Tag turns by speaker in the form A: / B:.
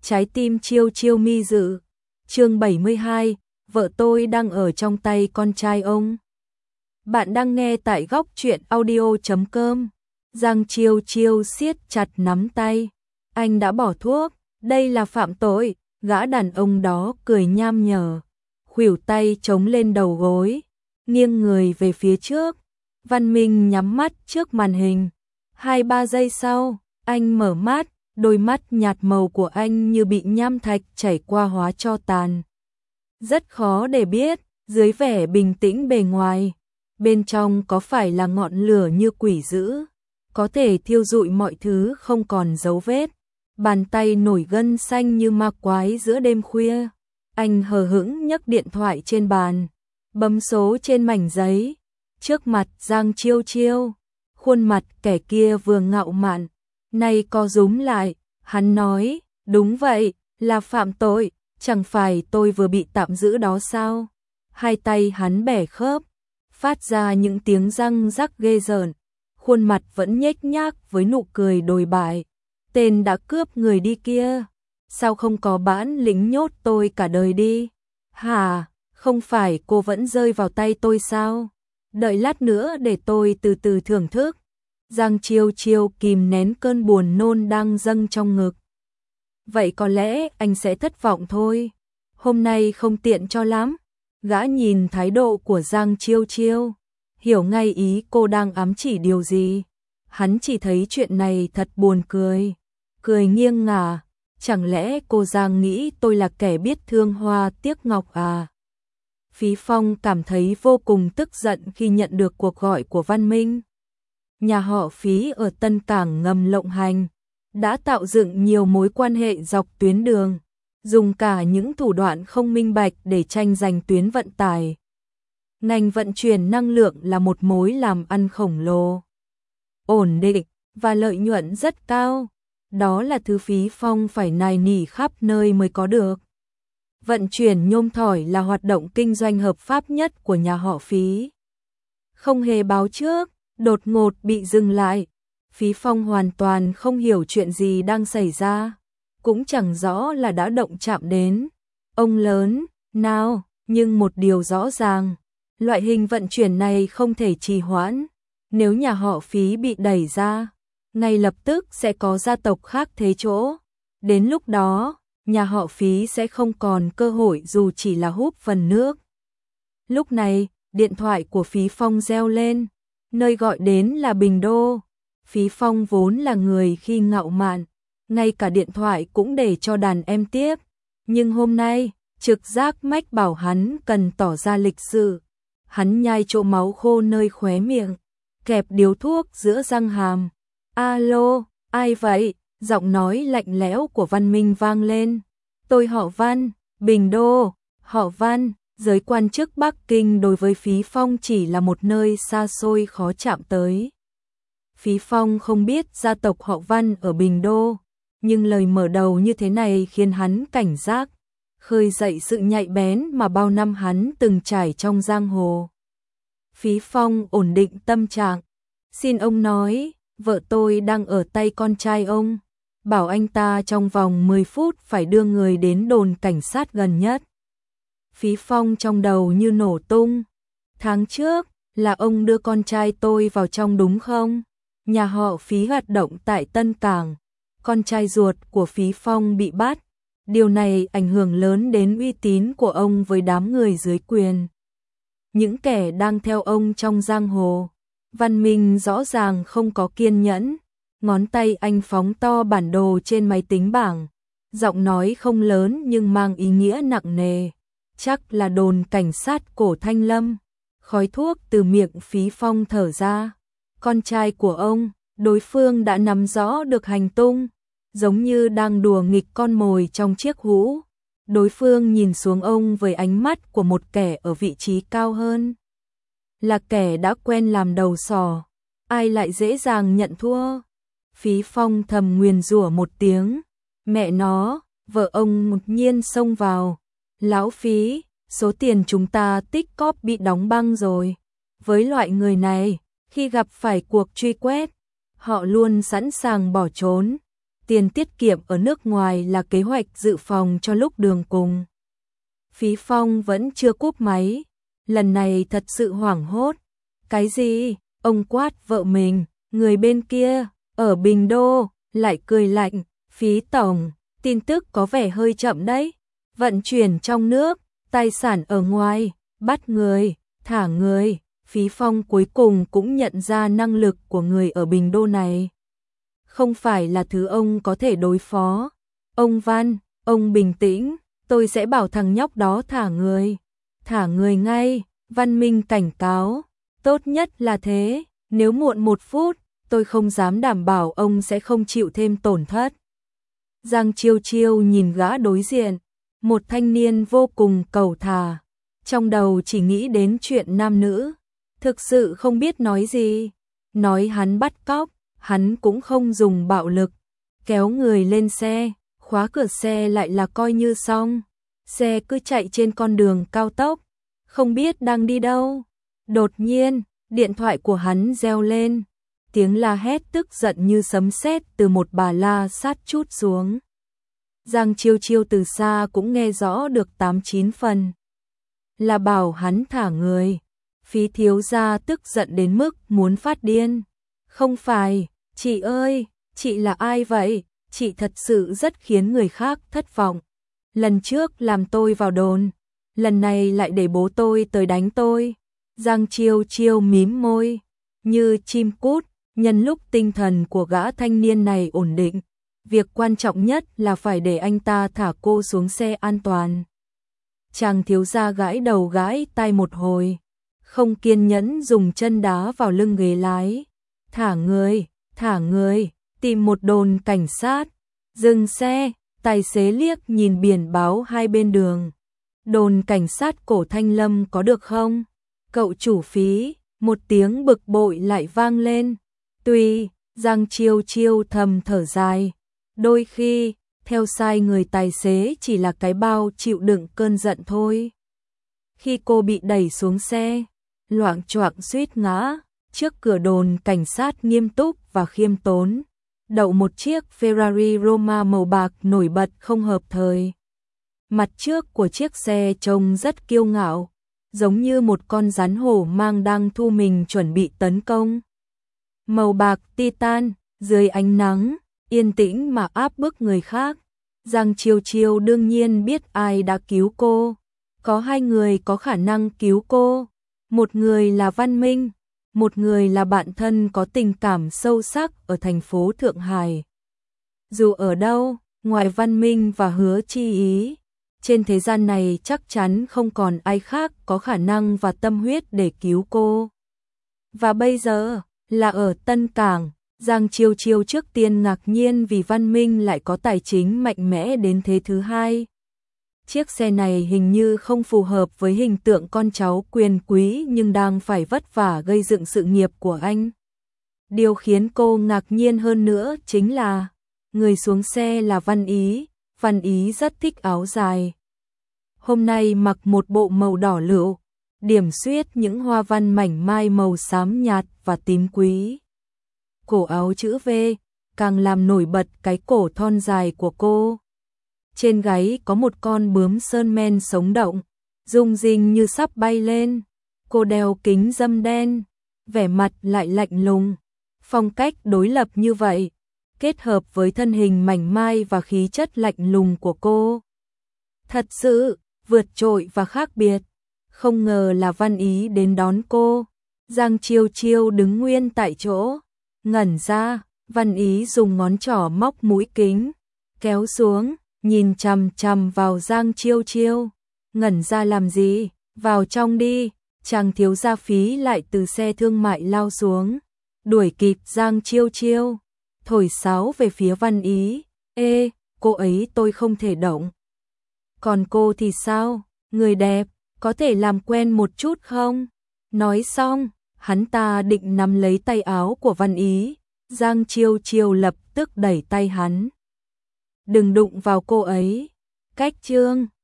A: Trái tim chiêu chiêu mi dự. Chương 72, vợ tôi đang ở trong tay con trai ông. Bạn đang nghe tại góc truyện audio.com. Giang Chiêu Chiêu siết chặt nắm tay. Anh đã bỏ thuốc, đây là phạm tội. Gã đàn ông đó cười nham nhở, khuỷu tay chống lên đầu gối, nghiêng người về phía trước. Văn Minh nhắm mắt trước màn hình. 2-3 giây sau, anh mở mắt, đôi mắt nhạt màu của anh như bị nham thạch chảy qua hóa tro tàn. Rất khó để biết, dưới vẻ bình tĩnh bề ngoài, bên trong có phải là ngọn lửa như quỷ dữ, có thể thiêu rụi mọi thứ không còn dấu vết. Bàn tay nổi gân xanh như ma quái giữa đêm khuya. Anh hờ hững nhấc điện thoại trên bàn, bấm số trên mảnh giấy. Trước mặt Giang Chiêu Chiêu, khuôn mặt kẻ kia vừa ngạo mạn, nay co rúm lại. Hắn nói, đúng vậy, là phạm tội, chẳng phải tôi vừa bị tạm giữ đó sao? Hai tay hắn bẻ khớp, phát ra những tiếng răng rắc ghê rợn, khuôn mặt vẫn nhếch nhác với nụ cười đồi bại. Tên đã cướp người đi kia, sao không có bản lĩnh nhốt tôi cả đời đi? Hả, không phải cô vẫn rơi vào tay tôi sao? Đợi lát nữa để tôi từ từ thưởng thức. Giang Chiêu Chiêu kìm nén cơn buồn nôn đang dâng trong ngực. Vậy có lẽ anh sẽ thất vọng thôi. Hôm nay không tiện cho lắm. Gã nhìn thái độ của Giang Chiêu Chiêu, hiểu ngay ý cô đang ám chỉ điều gì. Hắn chỉ thấy chuyện này thật buồn cười. Cười nghiêng ngả, chẳng lẽ cô Giang nghĩ tôi là kẻ biết thương hoa tiếc ngọc à? Phí Phong cảm thấy vô cùng tức giận khi nhận được cuộc gọi của Văn Minh. Nhà họ Phí ở Tân Cảng ngầm lộng hành, đã tạo dựng nhiều mối quan hệ dọc tuyến đường, dùng cả những thủ đoạn không minh bạch để tranh giành tuyến vận tải. Ngành vận chuyển năng lượng là một mối làm ăn khổng lồ, ổn định và lợi nhuận rất cao. Đó là thứ Phí Phong phải nài nỉ khắp nơi mới có được. Vận chuyển nhôm thỏi là hoạt động kinh doanh hợp pháp nhất của nhà họ Phí. Không hề báo trước, đột ngột bị dừng lại. Phí Phong hoàn toàn không hiểu chuyện gì đang xảy ra, cũng chẳng rõ là đã động chạm đến ông lớn nào, nhưng một điều rõ ràng, loại hình vận chuyển này không thể trì hoãn. Nếu nhà họ Phí bị đẩy ra, ngay lập tức sẽ có gia tộc khác thế chỗ. Đến lúc đó, nhà họ Phí sẽ không còn cơ hội dù chỉ là húp phần nước. Lúc này, điện thoại của Phí Phong reo lên, nơi gọi đến là Bình Đô. Phí Phong vốn là người khi ngạo mạn, ngay cả điện thoại cũng để cho đàn em tiếp. Nhưng hôm nay, trực giác mách bảo hắn cần tỏ ra lịch sự. Hắn nhai chỗ máu khô nơi khóe miệng, kẹp điếu thuốc giữa răng hàm. Alo, ai vậy? Giọng nói lạnh lẽo của Văn Minh vang lên. Tôi họ Văn, Bình Đô. Họ Văn, giới quan chức Bắc Kinh đối với Phí Phong chỉ là một nơi xa xôi khó chạm tới. Phí Phong không biết gia tộc họ Văn ở Bình Đô, nhưng lời mở đầu như thế này khiến hắn cảnh giác, khơi dậy sự nhạy bén mà bao năm hắn từng trải trong giang hồ. Phí Phong ổn định tâm trạng. Xin ông nói, vợ tôi đang ở tay con trai ông, bảo anh ta trong vòng 10 phút phải đưa người đến đồn cảnh sát gần nhất. Phí Phong trong đầu như nổ tung. Tháng trước, là ông đưa con trai tôi vào trong đúng không? Nhà họ Phí hoạt động tại Tân Cảng, con trai ruột của Phí Phong bị bắt. Điều này ảnh hưởng lớn đến uy tín của ông với đám người dưới quyền, những kẻ đang theo ông trong giang hồ. Văn Minh rõ ràng không có kiên nhẫn, ngón tay anh phóng to bản đồ trên máy tính bảng, giọng nói không lớn nhưng mang ý nghĩa nặng nề. Chắc là đồn cảnh sát Cổ Thanh Lâm. Khói thuốc từ miệng Phí Phong thở ra. Con trai của ông, đối phương đã nắm rõ được hành tung, giống như đang đùa nghịch con mồi trong chiếc hũ. Đối phương nhìn xuống ông với ánh mắt của một kẻ ở vị trí cao hơn, là kẻ đã quen làm đầu sỏ, ai lại dễ dàng nhận thua. Phí Phong thầm nguyền rủa một tiếng, mẹ nó, vợ ông đột nhiên xông vào. Lão Phí, số tiền chúng ta tích cóp bị đóng băng rồi. Với loại người này, khi gặp phải cuộc truy quét, họ luôn sẵn sàng bỏ trốn. tiền tiết kiệm ở nước ngoài là kế hoạch dự phòng cho lúc đường cùng. Phí Phong vẫn chưa cúp máy, lần này thật sự hoảng hốt. Cái gì? Ông quát vợ mình, người bên kia, ở Bình Đô, lại cười lạnh, Phí tổng, tin tức có vẻ hơi chậm đấy. Vận chuyển trong nước, tài sản ở ngoài, bắt người, thả người. Phí Phong cuối cùng cũng nhận ra năng lực của người ở Bình Đô này. Không phải là thứ ông có thể đối phó. Ông Văn, ông bình tĩnh, tôi sẽ bảo thằng nhóc đó thả người. Thả người ngay, Văn Minh cảnh cáo. Tốt nhất là thế, nếu muộn 1 phút, tôi không dám đảm bảo ông sẽ không chịu thêm tổn thất. Giang Chiêu Chiêu nhìn gã đối diện, một thanh niên vô cùng cầu thả, trong đầu chỉ nghĩ đến chuyện nam nữ, thực sự không biết nói gì. Nói hắn bắt cóc, hắn cũng không dùng bạo lực, kéo người lên xe, khóa cửa xe lại là coi như xong. Xe cứ chạy trên con đường cao tốc, không biết đang đi đâu. Đột nhiên, điện thoại của hắn reo lên, tiếng la hét tức giận như sấm sét từ một bà la sát trút xuống. Giang Chiêu Chiêu từ xa cũng nghe rõ được 8-9 phần. Là bảo hắn thả người. Phí thiếu gia tức giận đến mức muốn phát điên. Không phải, chị ơi, chị là ai vậy? Chị thật sự rất khiến người khác thất vọng. Lần trước làm tôi vào đồn, lần này lại để bố tôi tới đánh tôi. Giang Chiêu Chiêu mím môi, như chim cút, nhân lúc tinh thần của gã thanh niên này ổn định. Việc quan trọng nhất là phải để anh ta thả cô xuống xe an toàn. Chàng thiếu gia gãi đầu gãi tai một hồi, không kiên nhẫn dùng chân đá vào lưng ghế lái. Thả người, tìm một đồn cảnh sát. Dừng xe, tài xế liếc nhìn biển báo hai bên đường. Đồn cảnh sát Cổ Thanh Lâm có được không? Cậu chủ Phí, một tiếng bực bội lại vang lên. Tuy, Giang Chiêu Chiêu thầm thở dài. Đôi khi, theo sai người tài xế chỉ là cái bao chịu đựng cơn giận thôi. Khi cô bị đẩy xuống xe, loạng choạng suýt ngã, trước cửa đồn cảnh sát nghiêm túc và khiêm tốn, đậu một chiếc Ferrari Roma màu bạc nổi bật không hợp thời. Mặt trước của chiếc xe trông rất kiêu ngạo, giống như một con rắn hổ mang đang thu mình chuẩn bị tấn công. Màu bạc titan, dưới ánh nắng, yên tĩnh mà áp bức người khác. Giang Chiêu Chiêu đương nhiên biết ai đã cứu cô. Có 2 người có khả năng cứu cô. Một người là Văn Minh, một người là bạn thân có tình cảm sâu sắc ở thành phố Thượng Hải. Dù ở đâu, ngoài Văn Minh và Hứa Chi Ý, trên thế gian này chắc chắn không còn ai khác có khả năng và tâm huyết để cứu cô. Và bây giờ, là ở Tân Cảng, Giang Chiêu Chiêu trước tiên ngạc nhiên vì Văn Minh lại có tài chính mạnh mẽ đến thế thứ hai. Chiếc xe này hình như không phù hợp với hình tượng con cháu quyền quý nhưng đang phải vất vả gây dựng sự nghiệp của anh. Điều khiến cô ngạc nhiên hơn nữa chính là người xuống xe là Văn Ý. Văn Ý rất thích áo dài. Hôm nay mặc một bộ màu đỏ lựu, điểm xuyết những hoa văn mảnh mai màu xám nhạt và tím quý. Cổ áo chữ V càng làm nổi bật cái cổ thon dài của cô. Trên gáy có một con bướm sơn men sống động, rung rinh như sắp bay lên. Cô đeo kính râm đen, vẻ mặt lại lạnh lùng. Phong cách đối lập như vậy, kết hợp với thân hình mảnh mai và khí chất lạnh lùng của cô, thật sự vượt trội và khác biệt. Không ngờ là Văn Ý đến đón cô. Giang Chiêu Chiêu đứng nguyên tại chỗ, ngẩn ra. Văn Ý dùng ngón trỏ móc mũi kính, kéo xuống, nhìn chằm chằm vào Giang Chiêu Chiêu. Ngẩn ra làm gì? Vào trong đi. Chàng thiếu gia Phí lại từ xe thương mại lao xuống, đuổi kịp Giang Chiêu Chiêu, thổi sáo về phía Văn Ý. Ê, cô ấy tôi không thể động. Còn cô thì sao? Người đẹp, có thể làm quen một chút không? Nói xong, hắn ta định nắm lấy tay áo của Văn Ý. Giang Chiêu Chiêu lập tức đẩy tay hắn. Đừng đụng vào cô ấy. Cách chương